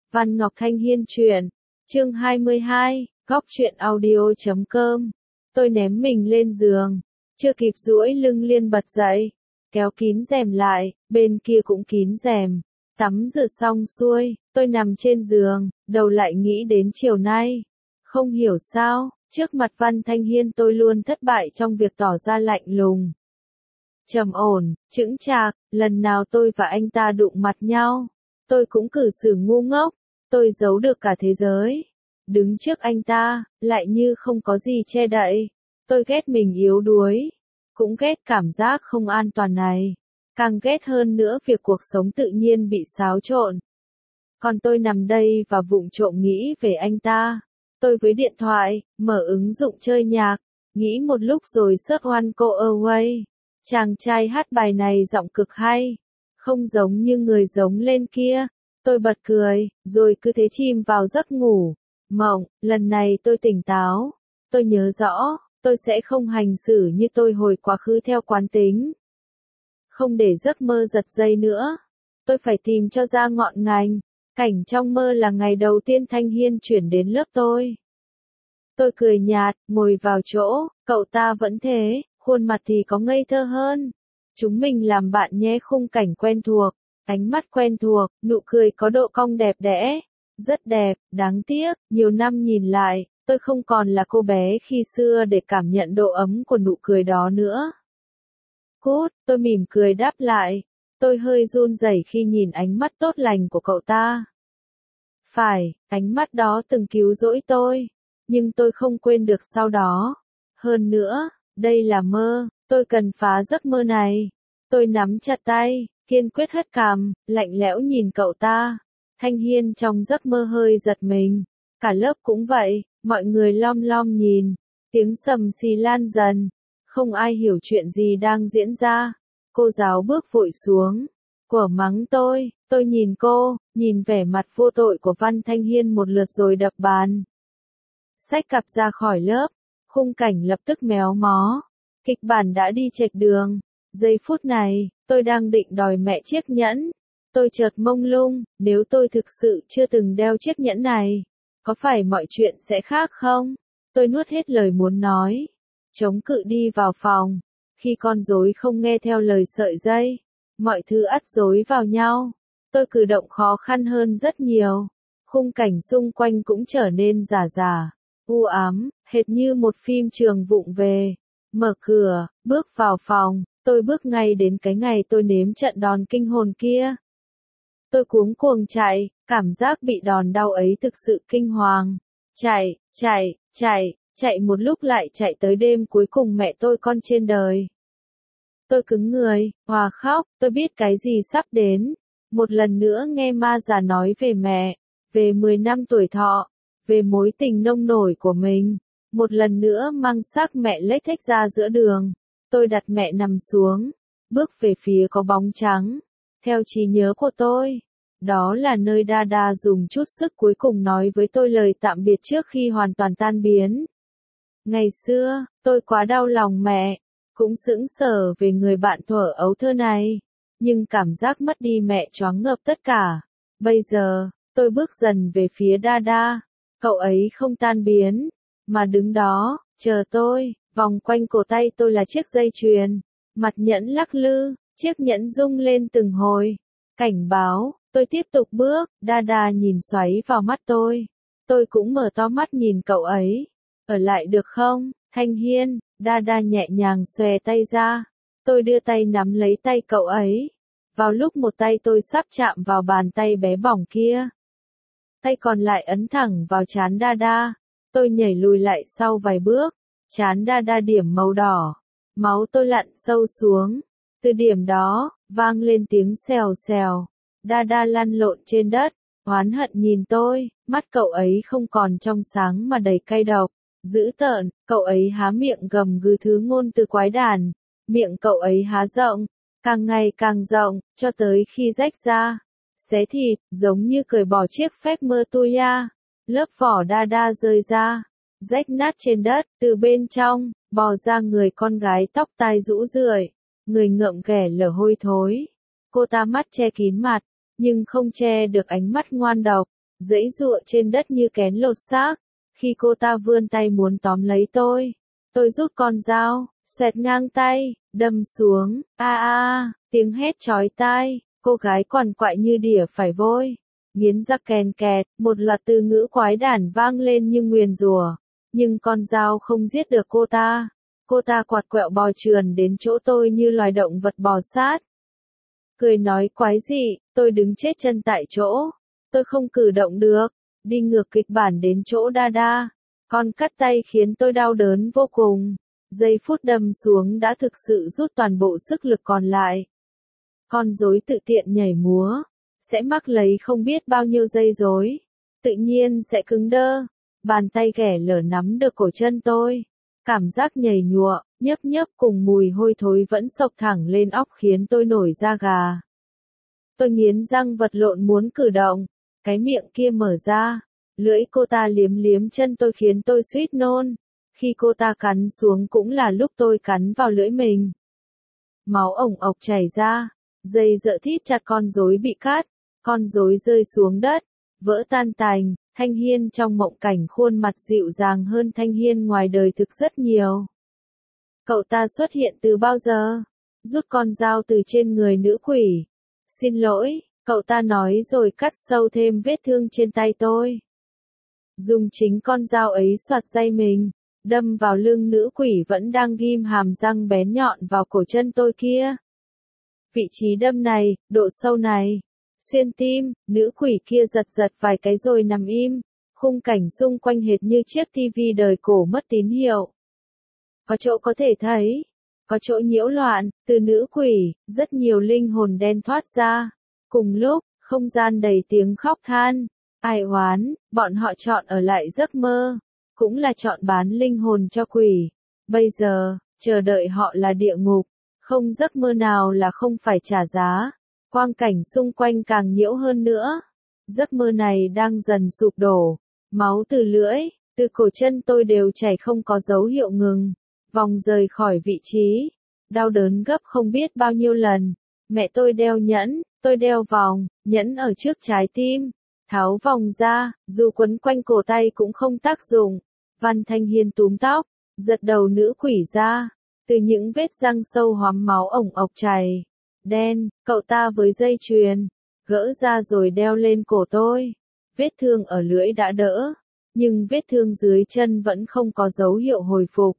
Văn Ngọc Thanh Hiên truyện, chương 22, góc truyện audio.com. Tôi ném mình lên giường, chưa kịp duỗi lưng liền bật dậy, kéo kín rèm lại, bên kia cũng kín rèm. Tắm rửa xong xuôi, tôi nằm trên giường, đầu lại nghĩ đến chiều nay. Không hiểu sao, trước mặt Văn Thanh Hiên tôi luôn thất bại trong việc tỏ ra lạnh lùng. Trầm ổn, chững chạc, lần nào tôi và anh ta đụng mặt nhau, tôi cũng cử xử ngu ngốc, tôi giấu được cả thế giới. Đứng trước anh ta, lại như không có gì che đậy. Tôi ghét mình yếu đuối, cũng ghét cảm giác không an toàn này. Càng ghét hơn nữa việc cuộc sống tự nhiên bị xáo trộn. Còn tôi nằm đây và vụng trộm nghĩ về anh ta. Tôi với điện thoại, mở ứng dụng chơi nhạc, nghĩ một lúc rồi search One Go Away. Chàng trai hát bài này giọng cực hay, không giống như người giống lên kia. Tôi bật cười, rồi cứ thế chìm vào giấc ngủ. Mộng, lần này tôi tỉnh táo. Tôi nhớ rõ, tôi sẽ không hành xử như tôi hồi quá khứ theo quán tính. Không để giấc mơ giật dây nữa. Tôi phải tìm cho ra ngọn ngành. Cảnh trong mơ là ngày đầu tiên Thanh Hiên chuyển đến lớp tôi. Tôi cười nhạt, ngồi vào chỗ, cậu ta vẫn thế, khuôn mặt thì có ngây thơ hơn. Chúng mình làm bạn nhé, khung cảnh quen thuộc, ánh mắt quen thuộc, nụ cười có độ cong đẹp đẽ. Rất đẹp, đáng tiếc, nhiều năm nhìn lại, tôi không còn là cô bé khi xưa để cảm nhận độ ấm của nụ cười đó nữa. Cút, tôi mỉm cười đáp lại. Tôi hơi run rẩy khi nhìn ánh mắt tốt lành của cậu ta. Phải, ánh mắt đó từng cứu rỗi tôi, nhưng tôi không quên được sau đó. Hơn nữa, đây là mơ, tôi cần phá giấc mơ này. Tôi nắm chặt tay, kiên quyết hất cằm, lạnh lẽo nhìn cậu ta. Thanh Hiên trong giấc mơ hơi giật mình. Cả lớp cũng vậy, mọi người lom lom nhìn. Tiếng sầm xì lan dần. Không ai hiểu chuyện gì đang diễn ra. Cô giáo bước vội xuống. Quở mắng tôi nhìn cô, nhìn vẻ mặt vô tội của Văn Thanh Hiên một lượt rồi đập bàn. Xách cặp ra khỏi lớp, khung cảnh lập tức méo mó. Kịch bản đã đi chệch đường. Giây phút này, tôi đang định đòi mẹ chiếc nhẫn. Tôi chợt mông lung, nếu tôi thực sự chưa từng đeo chiếc nhẫn này, có phải mọi chuyện sẽ khác không? Tôi nuốt hết lời muốn nói. Chống cự đi vào phòng. Khi con rối không nghe theo lời sợi dây, mọi thứ ắt rối vào nhau. Tôi cử động khó khăn hơn rất nhiều. Khung cảnh xung quanh cũng trở nên rả rả, u ám, hệt như một phim trường vụng về. Mở cửa, bước vào phòng, tôi bước ngay đến cái ngày tôi nếm trận đòn kinh hồn kia. Tôi cuống cuồng chạy, cảm giác bị đòn đau ấy thực sự kinh hoàng. Chạy một lúc lại chạy tới đêm cuối cùng mẹ tôi con trên đời. Tôi cứng người, òa khóc, tôi biết cái gì sắp đến. Một lần nữa nghe ma già nói về mẹ, về 10 năm tuổi thọ, về mối tình nông nổi của mình. Một lần nữa mang xác mẹ lếch thếch ra giữa đường. Tôi đặt mẹ nằm xuống, bước về phía có bóng trắng. Theo trí nhớ của tôi, đó là nơi Dada dùng chút sức cuối cùng nói với tôi lời tạm biệt trước khi hoàn toàn tan biến. Ngày xưa, tôi quá đau lòng mẹ, cũng sững sờ về người bạn thuở ấu thơ này, nhưng cảm giác mất đi mẹ choáng ngợp tất cả. Bây giờ, tôi bước dần về phía Dada, cậu ấy không tan biến, mà đứng đó, chờ tôi. Vòng quanh cổ tay tôi là chiếc dây chuyền, mặt nhẫn lắc lư, chiếc nhẫn rung lên từng hồi. Cảnh báo, tôi tiếp tục bước, Dada nhìn xoáy vào mắt tôi. Tôi cũng mở to mắt nhìn cậu ấy. Ở lại được không, Thanh Hiên? Dada nhẹ nhàng xòe tay ra. Tôi đưa tay nắm lấy tay cậu ấy. Vào lúc một tay tôi sắp chạm vào bàn tay bé bỏng kia, tay còn lại ấn thẳng vào trán Dada. Tôi nhảy lùi lại sau vài bước. Trán Dada điểm màu đỏ. Máu tôi lặn sâu xuống. Từ điểm đó, vang lên tiếng xèo xèo. Dada lăn lộn trên đất, oán hận nhìn tôi, mắt cậu ấy không còn trong sáng mà đầy cay độc. Dữ tợn, cậu ấy há miệng gầm gừ thứ ngôn từ quái đản. Miệng cậu ấy há rộng, càng ngày càng rộng, cho tới khi rách ra. Xé thịt, giống như cởi bỏ chiếc phép mơ tuya. Lớp vỏ Dada rơi ra, rách nát trên đất, từ bên trong, bò ra người con gái tóc tai rũ rượi, người ngợm ghẻ lở hôi thối. Cô ta mắt che kín mặt, nhưng không che được ánh mắt ngoan độc, giãy giụa trên đất như kén lột xác. Khi cô ta vươn tay muốn tóm lấy tôi rút con dao, xoẹt ngang tay, đâm xuống, tiếng hét chói tai, cô gái quằn quại như đỉa phải vôi, nghiến răng kèn kẹt, một loạt từ ngữ quái đản vang lên như nguyền rủa, nhưng con dao không giết được cô ta quạt quẹo bò trườn đến chỗ tôi như loài động vật bò sát. Cười nói quái dị, tôi đứng chết chân tại chỗ, tôi không cử động được, đi ngược kịch bản đến chỗ Đa. Con cắt tay khiến tôi đau đớn vô cùng. Giây phút đâm xuống đã thực sự rút toàn bộ sức lực còn lại. Con rối tự tiện nhảy múa, sẽ mắc lấy không biết bao nhiêu dây rối. Tự nhiên sẽ cứng đơ. Bàn tay ghẻ lở nắm được cổ chân tôi. Cảm giác nhầy nhụa, nhấp nhấp cùng mùi hôi thối vẫn xộc thẳng lên óc khiến tôi nổi da gà. Tôi nghiến răng vật lộn muốn cử động. Cái miệng kia mở ra. Lưỡi cô ta liếm liếm chân tôi khiến tôi suýt nôn. Khi cô ta cắn xuống cũng là lúc tôi cắn vào lưỡi mình. Máu ổng ộc chảy ra. Dây dợ thít chặt con rối bị cắt. Con rối rơi xuống đất. Vỡ tan tành. Thanh Hiên trong mộng cảnh khuôn mặt dịu dàng hơn Thanh Hiên ngoài đời thực rất nhiều. Cậu ta xuất hiện từ bao giờ? Rút con dao từ trên người nữ quỷ. Xin lỗi, cậu ta nói rồi cắt sâu thêm vết thương trên tay tôi. Dùng chính con dao ấy xoạt dây mình, đâm vào lưng nữ quỷ vẫn đang ghim hàm răng bén nhọn vào cổ chân tôi kia. Vị trí đâm này, độ sâu này, xuyên tim, nữ quỷ kia giật giật vài cái rồi nằm im, khung cảnh xung quanh hệt như chiếc tivi đời cổ mất tín hiệu. Có chỗ có thể thấy, có chỗ nhiễu loạn, từ nữ quỷ, rất nhiều linh hồn đen thoát ra. Cùng lúc, không gian đầy tiếng khóc than, ai oán, bọn họ chọn ở lại giấc mơ, cũng là chọn bán linh hồn cho quỷ. Bây giờ, chờ đợi họ là địa ngục, không giấc mơ nào là không phải trả giá. Quang cảnh xung quanh càng nhiễu hơn nữa. Giấc mơ này đang dần sụp đổ. Máu từ lưỡi, từ cổ chân tôi đều chảy không có dấu hiệu ngừng. Vòng rời khỏi vị trí. Đau đớn gấp không biết bao nhiêu lần. Mẹ tôi đeo nhẫn, tôi đeo vòng, nhẫn ở trước trái tim. Tháo vòng ra, dù quấn quanh cổ tay cũng không tác dụng. Văn Thanh Hiên túm tóc, giật đầu nữ quỷ ra. Từ những vết răng sâu hoắm máu ổng ộc chảy. Đen, cậu ta với dây chuyền, gỡ ra rồi đeo lên cổ tôi. Vết thương ở lưỡi đã đỡ, nhưng vết thương dưới chân vẫn không có dấu hiệu hồi phục.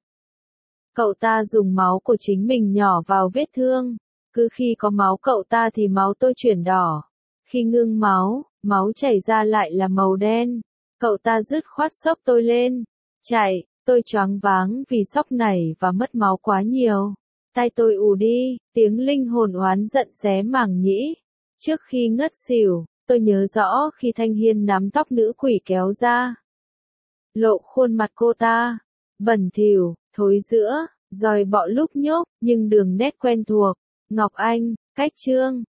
Cậu ta dùng máu của chính mình nhỏ vào vết thương. Cứ khi có máu cậu ta thì máu tôi chuyển đỏ. Khi ngưng máu, máu chảy ra lại là màu đen. Cậu ta dứt khoát xốc tôi lên. Chạy, tôi choáng váng vì sốc nảy và mất máu quá nhiều. Tai tôi ù đi, tiếng linh hồn oán giận xé màng nhĩ. Trước khi ngất xỉu, tôi nhớ rõ khi Thanh Hiên nắm tóc nữ quỷ kéo ra. Lộ khuôn mặt cô ta, bẩn thỉu, thối rữa, dòi bọ lúc nhúc, nhưng đường nét quen thuộc. Ngọc Anh, Cách Trương,